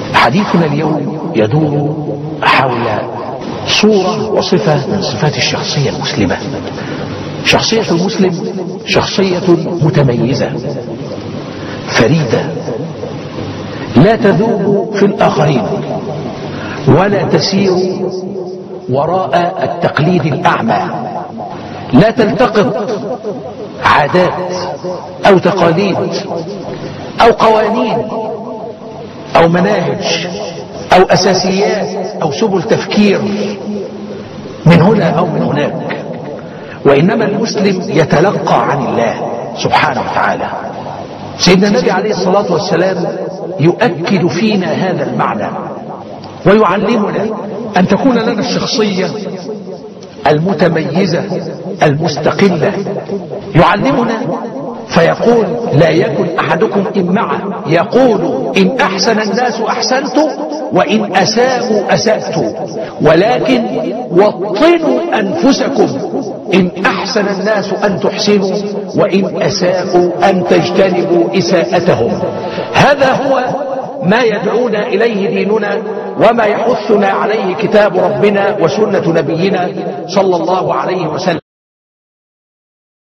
حديثنا اليوم يدور حول صورة وصفة من صفات الشخصية المسلمة. شخصية المسلم شخصية متميزة فريدة، لا تذوب في الآخرين ولا تسير وراء التقليد الأعمى، لا تلتقط عادات أو تقاليد أو قوانين أو مناهج أو أساسيات أو سبل تفكير من هنا أو من هناك، وإنما المسلم يتلقى عن الله سبحانه وتعالى. سيدنا النبي عليه الصلاة والسلام يؤكد فينا هذا المعنى ويعلمنا أن تكون لنا الشخصية المتميزة المستقلة. يعلمنا فيقول: لا يكن أحدكم إمعة، يقول: إن أحسن الناس أحسنت وإن أساءوا أسأت، ولكن وطنوا أنفسكم، إن أحسن الناس أن تحسنوا وإن أساءوا أن تجتنبوا إساءتهم. هذا هو ما يدعونا إليه ديننا وما يحثنا عليه كتاب ربنا وسنة نبينا صلى الله عليه وسلم.